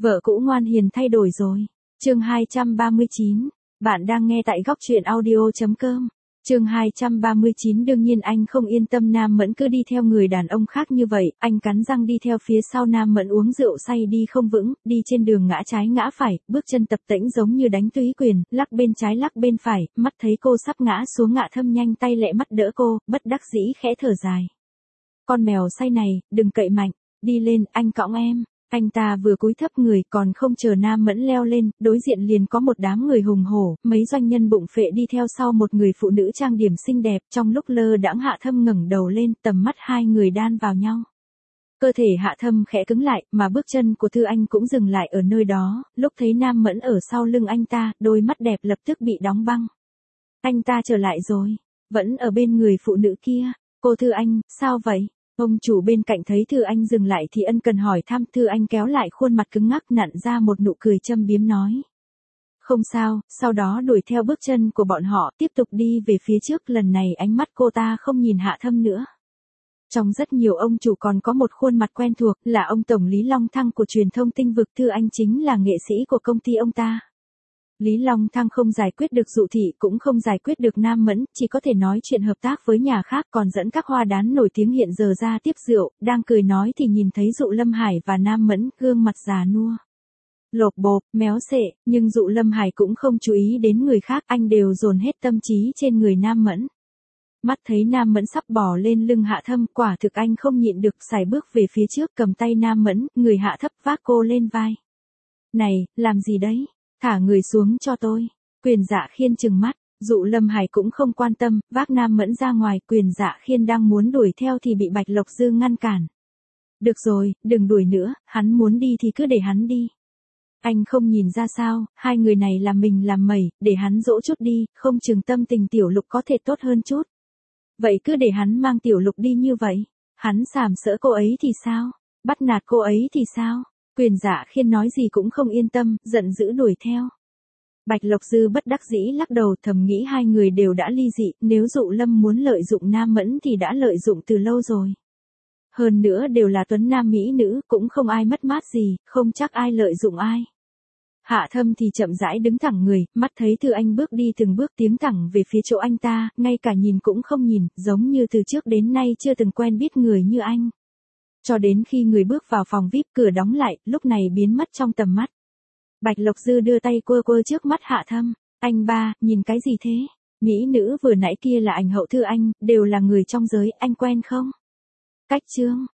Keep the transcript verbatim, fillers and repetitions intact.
Vợ cũ ngoan hiền thay đổi rồi. Chương hai trăm ba mươi chín. Bạn đang nghe tại góc truyện audio chấm com. Chương hai trăm ba mươi chín. Đương nhiên anh không yên tâm Nam Mẫn cứ đi theo người đàn ông khác như vậy, anh cắn răng đi theo phía sau Nam Mẫn uống rượu say đi không vững, đi trên đường ngã trái ngã phải, bước chân tập tễnh giống như đánh túy quyền, lắc bên trái lắc bên phải, mắt thấy cô sắp ngã xuống Ngạ Thâm nhanh tay lẹ mắt đỡ cô, bất đắc dĩ khẽ thở dài. Con mèo say này, đừng cậy mạnh, đi lên, anh cõng em. Anh ta vừa cúi thấp người còn không chờ Nam Mẫn leo lên, đối diện liền có một đám người hùng hổ, mấy doanh nhân bụng phệ đi theo sau một người phụ nữ trang điểm xinh đẹp, trong lúc lơ đãng Hạ Thâm ngẩng đầu lên, tầm mắt hai người đan vào nhau. Cơ thể Hạ Thâm khẽ cứng lại, mà bước chân của Thư Anh cũng dừng lại ở nơi đó, lúc thấy Nam Mẫn ở sau lưng anh ta, đôi mắt đẹp lập tức bị đóng băng. Anh ta trở lại rồi, vẫn ở bên người phụ nữ kia. Cô Thư Anh, sao vậy? Ông chủ bên cạnh thấy Thư Anh dừng lại thì ân cần hỏi thăm. Thư Anh kéo lại khuôn mặt cứng ngắc nặn ra một nụ cười châm biếm nói. Không sao, sau đó đuổi theo bước chân của bọn họ tiếp tục đi về phía trước. Lần này ánh mắt cô ta không nhìn Hạ Thâm nữa. Trong rất nhiều ông chủ còn có một khuôn mặt quen thuộc là ông Tổng Lý Long Thăng của truyền thông Tinh Vực. Thư Anh chính là nghệ sĩ của công ty ông ta. Lý Long Thăng không giải quyết được Dụ Thị cũng không giải quyết được Nam Mẫn, chỉ có thể nói chuyện hợp tác với nhà khác, còn dẫn các hoa đán nổi tiếng hiện giờ ra tiếp rượu, đang cười nói thì nhìn thấy Dụ Lâm Hải và Nam Mẫn, gương mặt già nua, lộp bộp, méo xệ, nhưng Dụ Lâm Hải cũng không chú ý đến người khác, anh đều dồn hết tâm trí trên người Nam Mẫn. Mắt thấy Nam Mẫn sắp bò lên lưng Hạ Thâm, quả thực anh không nhịn được sải bước về phía trước, cầm tay Nam Mẫn, người hạ thấp vác cô lên vai. Này, làm gì đấy? Thả người xuống cho tôi. Quyền Dạ Khiên trừng mắt, Dụ Lâm Hải cũng không quan tâm, vác Nam Mẫn ra ngoài. Quyền Dạ Khiên đang muốn đuổi theo thì bị Bạch Lộc Dư ngăn cản. Được rồi, đừng đuổi nữa, hắn muốn đi thì cứ để hắn đi. Anh không nhìn ra sao, hai người này làm mình làm mẩy, để hắn dỗ chút đi, không chừng tâm tình Tiểu Lục có thể tốt hơn chút. Vậy cứ để hắn mang Tiểu Lục đi như vậy. Hắn sàm sỡ cô ấy thì sao? Bắt nạt cô ấy thì sao? Quyền Dạ Khiên nói gì cũng không yên tâm, giận dữ đuổi theo. Bạch Lộc Dư bất đắc dĩ lắc đầu, thầm nghĩ hai người đều đã ly dị, nếu Dụ Lâm muốn lợi dụng Nam Mẫn thì đã lợi dụng từ lâu rồi. Hơn nữa đều là tuấn nam mỹ nữ, cũng không ai mất mát gì, không chắc ai lợi dụng ai. Hạ Thâm thì chậm rãi đứng thẳng người, mắt thấy Thư Anh bước đi từng bước tiến thẳng về phía chỗ anh ta, ngay cả nhìn cũng không nhìn, giống như từ trước đến nay chưa từng quen biết người như anh. Cho đến khi người bước vào phòng vi ai pi, cửa đóng lại, lúc này biến mất trong tầm mắt. Bạch Lộc Dư đưa tay quơ quơ trước mắt Hạ Thâm. Anh ba, nhìn cái gì thế? Mỹ nữ vừa nãy kia là ảnh hậu Thư Anh, đều là người trong giới, anh quen không? Cách chương.